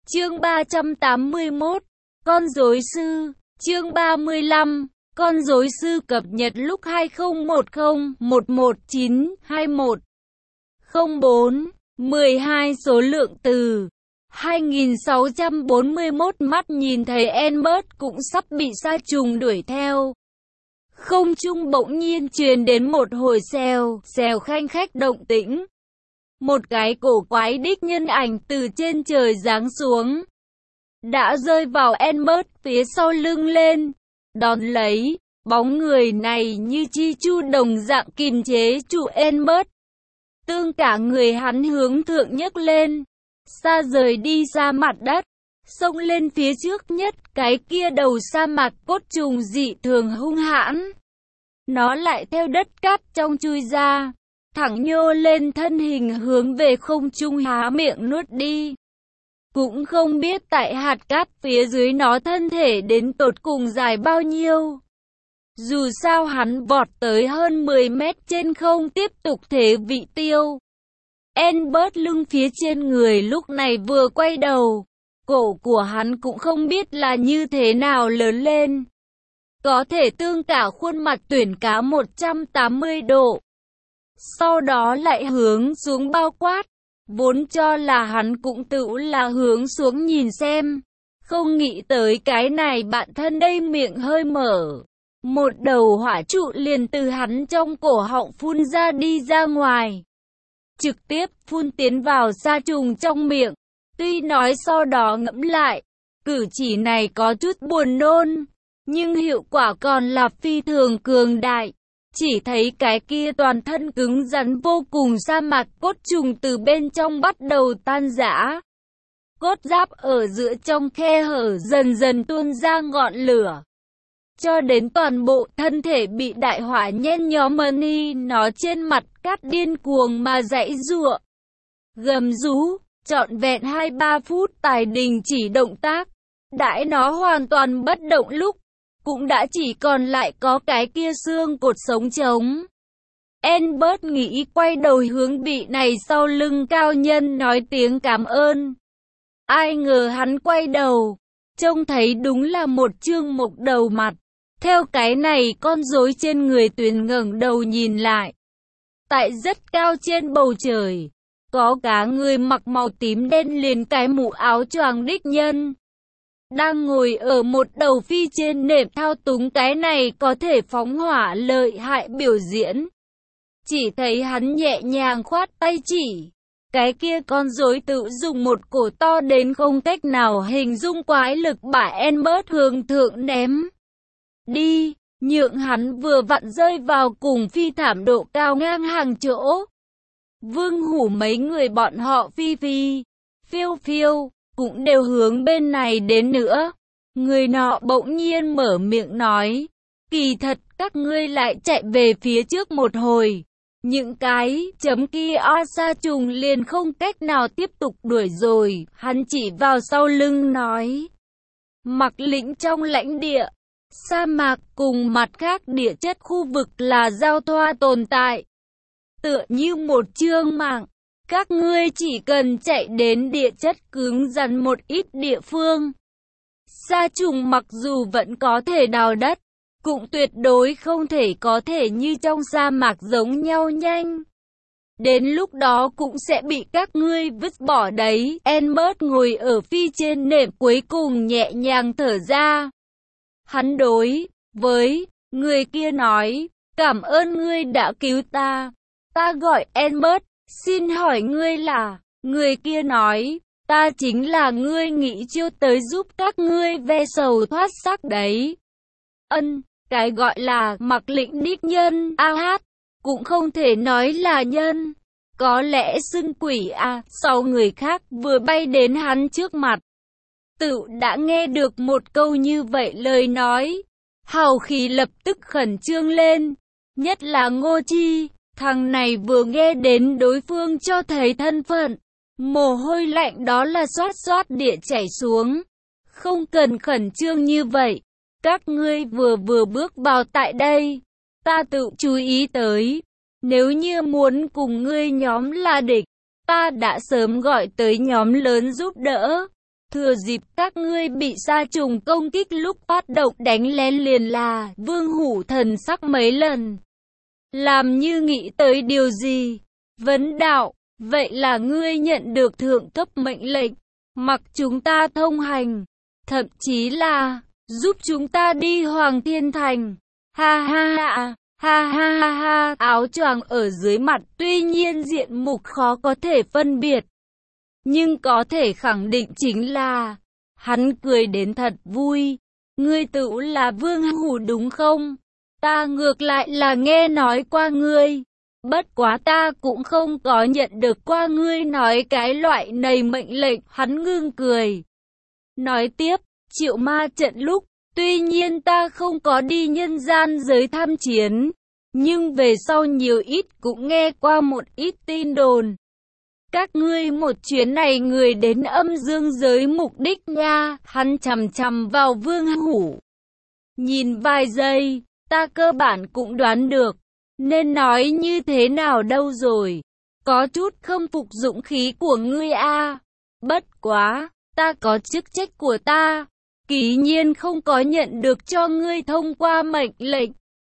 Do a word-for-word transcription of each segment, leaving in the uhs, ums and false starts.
Chương ba trăm tám mươi mốt. Con rối sư. Chương ba mươi lăm. Con rối sư cập nhật lúc hai không một không một một chín hai mốt không bốn mười hai số lượng từ hai nghìn sáu trăm bốn mươi mốt. Mắt nhìn thấy Albert cũng sắp bị sa trùng đuổi theo. Không trung bỗng nhiên truyền đến một hồi xèo, xèo khanh khách động tĩnh. Một cái cổ quái đích nhân ảnh từ trên trời giáng xuống, đã rơi vào Albert phía sau lưng lên. Đón lấy, bóng người này như chi chu đồng dạng kìm chế trụ Albert. Tương cả người hắn hướng thượng nhấc lên, xa rời đi ra mặt đất, xông lên phía trước nhất. Cái kia đầu sa mạc cốt trùng dị thường hung hãn, nó lại theo đất cát trong chui ra, thẳng nhô lên thân hình hướng về không trung há miệng nuốt đi. Cũng không biết tại hạt cát phía dưới nó thân thể đến tột cùng dài bao nhiêu. Dù sao hắn vọt tới hơn mười mét trên không, tiếp tục thế vị tiêu. Albert lưng phía trên người lúc này vừa quay đầu, cổ của hắn cũng không biết là như thế nào lớn lên, có thể tương cả khuôn mặt tuyển cá một trăm tám mươi độ. Sau đó lại hướng xuống bao quát, vốn cho là hắn cũng tự là hướng xuống nhìn xem, không nghĩ tới cái này bạn thân đây miệng hơi mở, một đầu hỏa trụ liền từ hắn trong cổ họng phun ra đi ra ngoài, trực tiếp phun tiến vào sa trùng trong miệng. Tuy nói sau đó ngẫm lại, cử chỉ này có chút buồn nôn, nhưng hiệu quả còn là phi thường cường đại. Chỉ thấy cái kia toàn thân cứng rắn vô cùng sa mạc cốt trùng từ bên trong bắt đầu tan rã. Cốt giáp ở giữa trong khe hở dần dần tuôn ra ngọn lửa, cho đến toàn bộ thân thể bị đại hỏa nhen nhóm ni. Nó trên mặt cát điên cuồng mà giãy giụa, gầm rú, trọn vẹn hai ba phút tài đình chỉ động tác. Đãi nó hoàn toàn bất động lúc, cũng đã chỉ còn lại có cái kia xương cột sống trống. Albert nghĩ quay đầu hướng vị này sau lưng cao nhân nói tiếng cảm ơn. Ai ngờ hắn quay đầu, trông thấy đúng là một trương mộc đầu mặt. Theo cái này con rối trên người Tuyền ngẩng đầu nhìn lại. Tại rất cao trên bầu trời, có cả người mặc màu tím đen liền cái mũ áo choàng đích nhân, đang ngồi ở một đầu phi trên nệm thao túng cái này có thể phóng hỏa lợi hại biểu diễn. Chỉ thấy hắn nhẹ nhàng khoát tay chỉ, cái kia con rối tự dùng một cổ to đến không cách nào hình dung quái lực bả Albert hướng thượng ném đi, nhượng hắn vừa vặn rơi vào cùng phi thảm độ cao ngang hàng chỗ. Vương Hủ mấy người bọn họ phi phi, phiêu phiêu, cũng đều hướng bên này đến nữa. Người nọ bỗng nhiên mở miệng nói, kỳ thật các ngươi lại chạy về phía trước một hồi, những cái chấm kia o sa trùng liền không cách nào tiếp tục đuổi rồi. Hắn chỉ vào sau lưng nói, Mặc Lĩnh trong lãnh địa sa mạc cùng mặt khác địa chất khu vực là giao thoa tồn tại, tựa như một chương mạng. Các ngươi chỉ cần chạy đến địa chất cứng rắn một ít địa phương, sa trùng mặc dù vẫn có thể đào đất, cũng tuyệt đối không thể có thể như trong sa mạc giống nhau nhanh. Đến lúc đó cũng sẽ bị các ngươi vứt bỏ đấy. Albert ngồi ở phi trên nệm cuối cùng nhẹ nhàng thở ra. Hắn đối với người kia nói, cảm ơn ngươi đã cứu ta. Ta gọi Albert, xin hỏi ngươi là? Người kia nói, ta chính là ngươi nghĩ chiêu tới giúp các ngươi ve sầu thoát xác đấy. Ân, cái gọi là Mặc Lĩnh đích nhân a hát, cũng không thể nói là nhân, có lẽ xưng quỷ à. Sau người khác vừa bay đến hắn trước mặt, tự đã nghe được một câu như vậy lời nói, hào khí lập tức khẩn trương lên, nhất là Ngô Chi. Thằng này vừa nghe đến đối phương cho thấy thân phận, mồ hôi lạnh đó là xoát xoát địa chảy xuống. Không cần khẩn trương như vậy, các ngươi vừa vừa bước vào tại đây, ta tự chú ý tới, nếu như muốn cùng ngươi nhóm là địch, ta đã sớm gọi tới nhóm lớn giúp đỡ. Thừa dịp các ngươi bị sa trùng công kích lúc phát động đánh lén liền là, Vương Hủ thần sắc mấy lần. Làm như nghĩ tới điều gì? Vấn đạo, vậy là ngươi nhận được thượng cấp mệnh lệnh, mặc chúng ta thông hành, thậm chí là, giúp chúng ta đi Hoàng Thiên Thành. Ha ha ha, ha ha ha ha, áo choàng ở dưới mặt tuy nhiên diện mục khó có thể phân biệt. Nhưng có thể khẳng định chính là, hắn cười đến thật vui. Ngươi tự là Vương Hủ đúng không? Ta ngược lại là nghe nói qua ngươi. Bất quá ta cũng không có nhận được qua ngươi nói cái loại này mệnh lệnh. Hắn ngưng cười. Nói tiếp, Triệu Ma trận lúc, tuy nhiên ta không có đi nhân gian giới tham chiến. Nhưng về sau nhiều ít cũng nghe qua một ít tin đồn. Các ngươi một chuyến này người đến âm dương giới mục đích nha. Hắn chằm chằm vào Vương Hủ. Nhìn vài giây, ta cơ bản cũng đoán được. Nên nói như thế nào đâu rồi. Có chút không phục dũng khí của ngươi a. Bất quá, ta có chức trách của ta. Kỷ nhiên không có nhận được cho ngươi thông qua mệnh lệnh.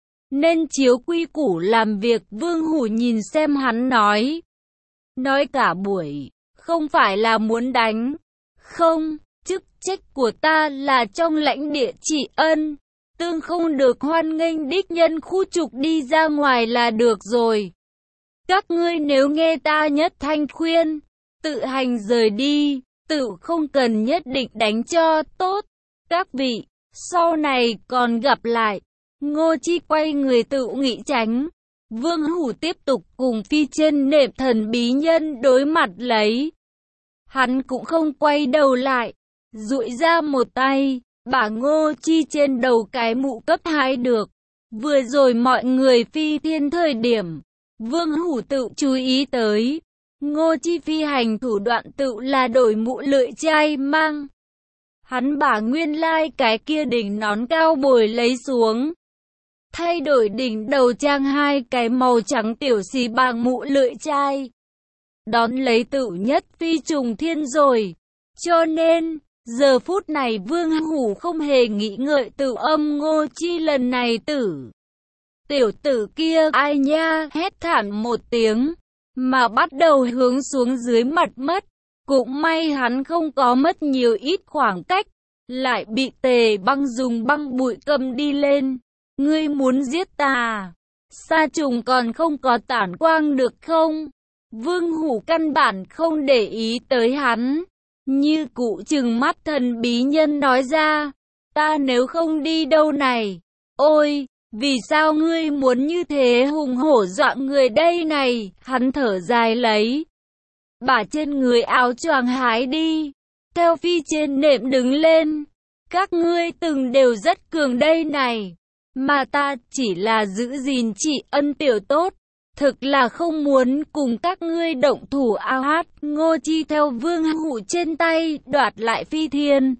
Nên chiếu quy củ làm việc. Vương Hủ nhìn xem hắn nói. Nói cả buổi, không phải là muốn đánh. Không, chức trách của ta là trong lãnh địa trị ân. Tương không được hoan nghênh đích nhân khu trục đi ra ngoài là được rồi. Các ngươi nếu nghe ta nhất thanh khuyên, tự hành rời đi, tự không cần nhất định đánh cho tốt. Các vị, sau này còn gặp lại. Ngô Chi quay người tự nghĩ tránh. Vương Hủ tiếp tục cùng phi trên nệm thần bí nhân đối mặt lấy. Hắn cũng không quay đầu lại, duỗi ra một tay, bả Ngô Chi trên đầu cái mũ cấp hai được. Vừa rồi mọi người phi thiên thời điểm, Vương Hủ tự chú ý tới. Ngô Chi phi hành thủ đoạn tự là đổi mũ lưỡi chai mang. Hắn bả nguyên lai like cái kia đỉnh nón cao bồi lấy xuống. Thay đổi đỉnh đầu trang hai cái màu trắng tiểu xì bằng mũ lưỡi chai. Đón lấy tự nhất phi trùng thiên rồi. Cho nên, giờ phút này Vương Hủ không hề nghĩ ngợi tự âm Ngô Chi lần này tử. Tiểu tử kia ai nha hét thản một tiếng, mà bắt đầu hướng xuống dưới mặt mất. Cũng may hắn không có mất nhiều ít khoảng cách, lại bị Tề Băng dùng băng bụi cầm đi lên. Ngươi muốn giết ta à? Sa trùng còn không có tản quang được không? Vương Hủ căn bản không để ý tới hắn. Như cụ trừng mắt thần bí nhân nói ra. Ta nếu không đi đâu này. Ôi, vì sao ngươi muốn như thế hùng hổ dọa người đây này? Hắn thở dài lấy. Bả trên người áo choàng hái đi. Theo phi trên nệm đứng lên. Các ngươi từng đều rất cường đây này. Mà ta chỉ là giữ gìn trị ân tiểu tốt. Thực là không muốn cùng các ngươi động thủ ao hát. Ngô Chi theo Vương Hủ trên tay đoạt lại phi thiên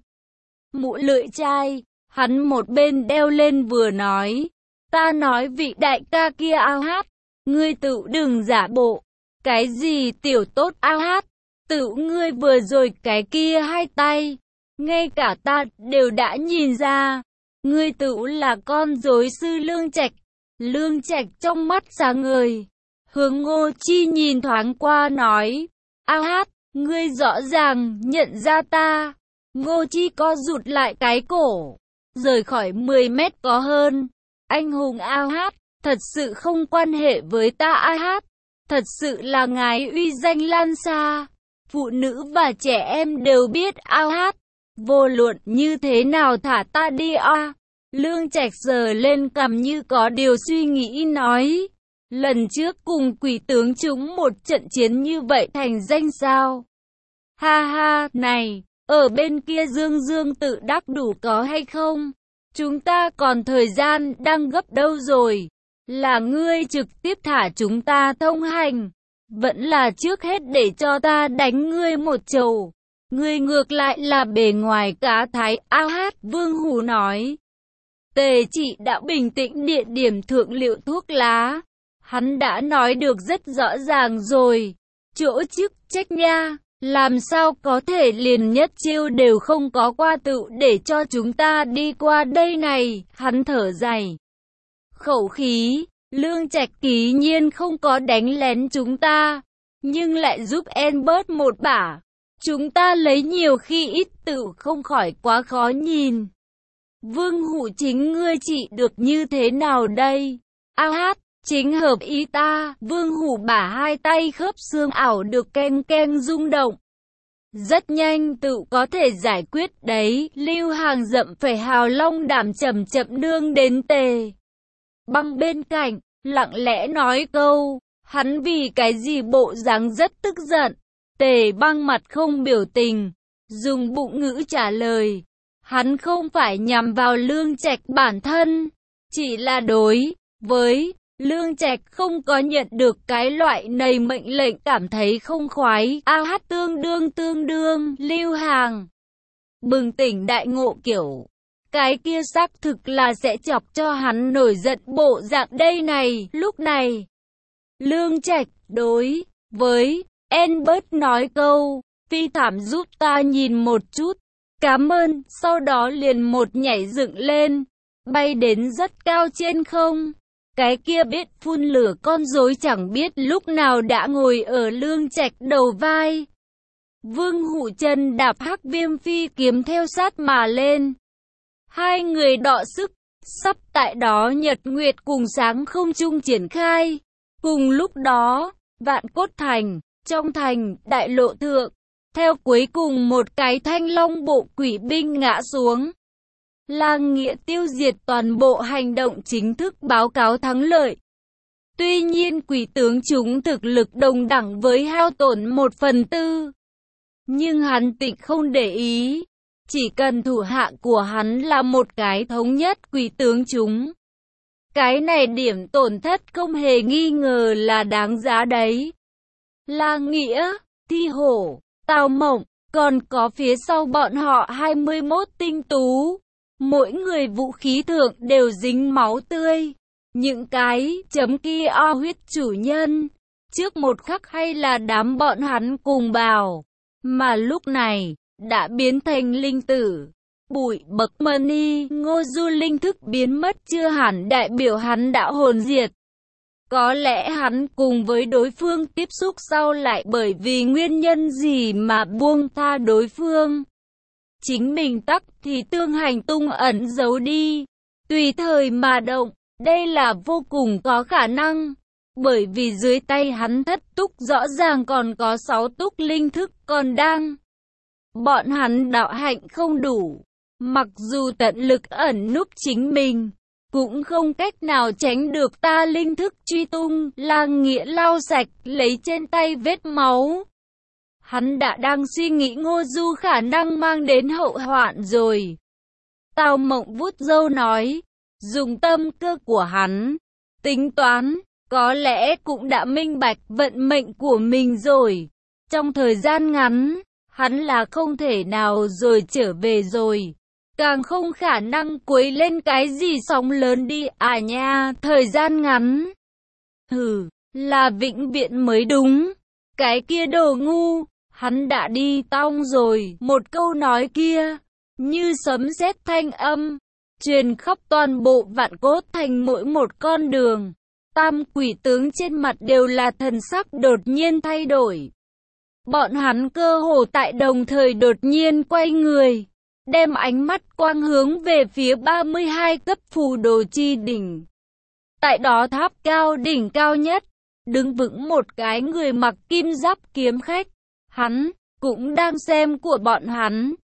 mũ lưỡi chai. Hắn một bên đeo lên vừa nói. Ta nói vị đại ca kia ao hát. Ngươi tự đừng giả bộ. Cái gì tiểu tốt ao hát. Tự ngươi vừa rồi cái kia hai tay. Ngay cả ta đều đã nhìn ra. Ngươi tự là con rối sư Lương Trạch. Lương Trạch trong mắt sáng ngời. Hướng Ngô Chi nhìn thoáng qua nói. A hát, ngươi rõ ràng nhận ra ta. Ngô Chi co rụt lại cái cổ. Rời khỏi mười mét có hơn. Anh hùng A hát, thật sự không quan hệ với ta A hát. Thật sự là ngài uy danh lan xa. Phụ nữ và trẻ em đều biết A hát. Vô luận như thế nào thả ta đi a. Lương Trạch sờ lên cằm như có điều suy nghĩ nói. Lần trước cùng quỷ tướng chúng một trận chiến như vậy thành danh sao? Ha ha, này, ở bên kia Dương Dương tự đắc đủ có hay không? Chúng ta còn thời gian đang gấp đâu rồi? Là ngươi trực tiếp thả chúng ta thông hành. Vẫn là trước hết để cho ta đánh ngươi một chầu. Ngươi ngược lại là bề ngoài cá thái. A hát, Vương Hủ nói. Tề Trị đã bình tĩnh địa điểm thượng liệu thuốc lá. Hắn đã nói được rất rõ ràng rồi. Chỗ chức trách nha, Làm sao có thể liền nhất chiêu đều không có qua tựu để cho chúng ta đi qua đây này, hắn thở dài. Khẩu khí, Lương Trạch ký nhiên không có đánh lén chúng ta, nhưng lại giúp en bớt một bả. Chúng ta lấy nhiều khi ít tự không khỏi quá khó nhìn. Vương Hủ chính ngươi trị được như thế nào đây? A hát, chính hợp ý ta. Vương Hủ bả hai tay khớp xương ảo được ken ken rung động. Rất nhanh tự có thể giải quyết đấy. Lưu Hàng dậm phải hào long đảm chậm chậm nương đến Tề Băng bên cạnh, lặng lẽ nói câu. Hắn vì cái gì bộ dáng rất tức giận. Tề Băng mặt không biểu tình, dùng bụng ngữ trả lời. Hắn không phải nhằm vào Lương Trạch bản thân, chỉ là đối với Lương Trạch không có nhận được cái loại này mệnh lệnh cảm thấy không khoái. A hát tương đương tương đương, Lưu Hàng bừng tỉnh đại ngộ kiểu. Cái kia xác thực là sẽ chọc cho hắn nổi giận bộ dạng đây này. Lúc này, Lương Trạch đối với Albert nói câu, phi thảm giúp ta nhìn một chút. Cảm ơn, sau đó liền một nhảy dựng lên, bay đến rất cao trên không. Cái kia biết phun lửa con rối chẳng biết lúc nào đã ngồi ở Lương Trạch đầu vai. Vương Hủ chân đạp hắc viêm phi kiếm theo sát mà lên. Hai người đọ sức, sắp tại đó nhật nguyệt cùng sáng không trung triển khai. Cùng lúc đó, Vạn Cốt Thành, trong thành, đại lộ thượng, theo cuối cùng một cái thanh long bộ quỷ binh ngã xuống. Lang Nghĩa tiêu diệt toàn bộ hành động chính thức báo cáo thắng lợi. Tuy nhiên quỷ tướng chúng thực lực đồng đẳng với hao tổn một phần tư. Nhưng hắn tịnh không để ý. Chỉ cần thủ hạ của hắn là một cái thống nhất quỷ tướng chúng. Cái này điểm tổn thất không hề nghi ngờ là đáng giá đấy. Lang Nghĩa, Thi Hổ, Tào Mộng, còn có phía sau bọn họ hai mươi mốt tinh tú. Mỗi người vũ khí thượng đều dính máu tươi. Những cái chấm kia o huyết chủ nhân. Trước một khắc hay là đám bọn hắn cùng bào. Mà lúc này, đã biến thành linh tử. Bụi bậc mani, Ngô Du linh thức biến mất chưa hẳn đại biểu hắn đã hồn diệt. Có lẽ hắn cùng với đối phương tiếp xúc sau lại bởi vì nguyên nhân gì mà buông tha đối phương. Chính mình tắc thì tương hành tung ẩn giấu đi, tùy thời mà động, đây là vô cùng có khả năng. Bởi vì dưới tay hắn thất túc rõ ràng còn có sáu túc linh thức còn đang. Bọn hắn đạo hạnh không đủ, mặc dù tận lực ẩn núp chính mình, cũng không cách nào tránh được ta linh thức truy tung. Lang Nghĩa lau sạch, lấy trên tay vết máu. Hắn đã đang suy nghĩ Ngô Du khả năng mang đến hậu hoạn rồi. Tào Mộng vuốt râu nói, dùng tâm cơ của hắn, tính toán, có lẽ cũng đã minh bạch vận mệnh của mình rồi. Trong thời gian ngắn, hắn là không thể nào rồi trở về rồi. Càng không khả năng quấy lên cái gì sóng lớn đi à nha, thời gian ngắn. Hừ, là vĩnh viễn mới đúng. Cái kia đồ ngu, hắn đã đi tong rồi. Một câu nói kia, như sấm sét thanh âm, truyền khắp toàn bộ Vạn Cốt Thành mỗi một con đường. Tam quỷ tướng trên mặt đều là thần sắc đột nhiên thay đổi. Bọn hắn cơ hồ tại đồng thời đột nhiên quay người, đem ánh mắt quang hướng về phía ba mươi hai cấp phù đồ chi đỉnh. Tại đó tháp cao đỉnh cao nhất, đứng vững một cái người mặc kim giáp kiếm khách. Hắn cũng đang xem của bọn hắn.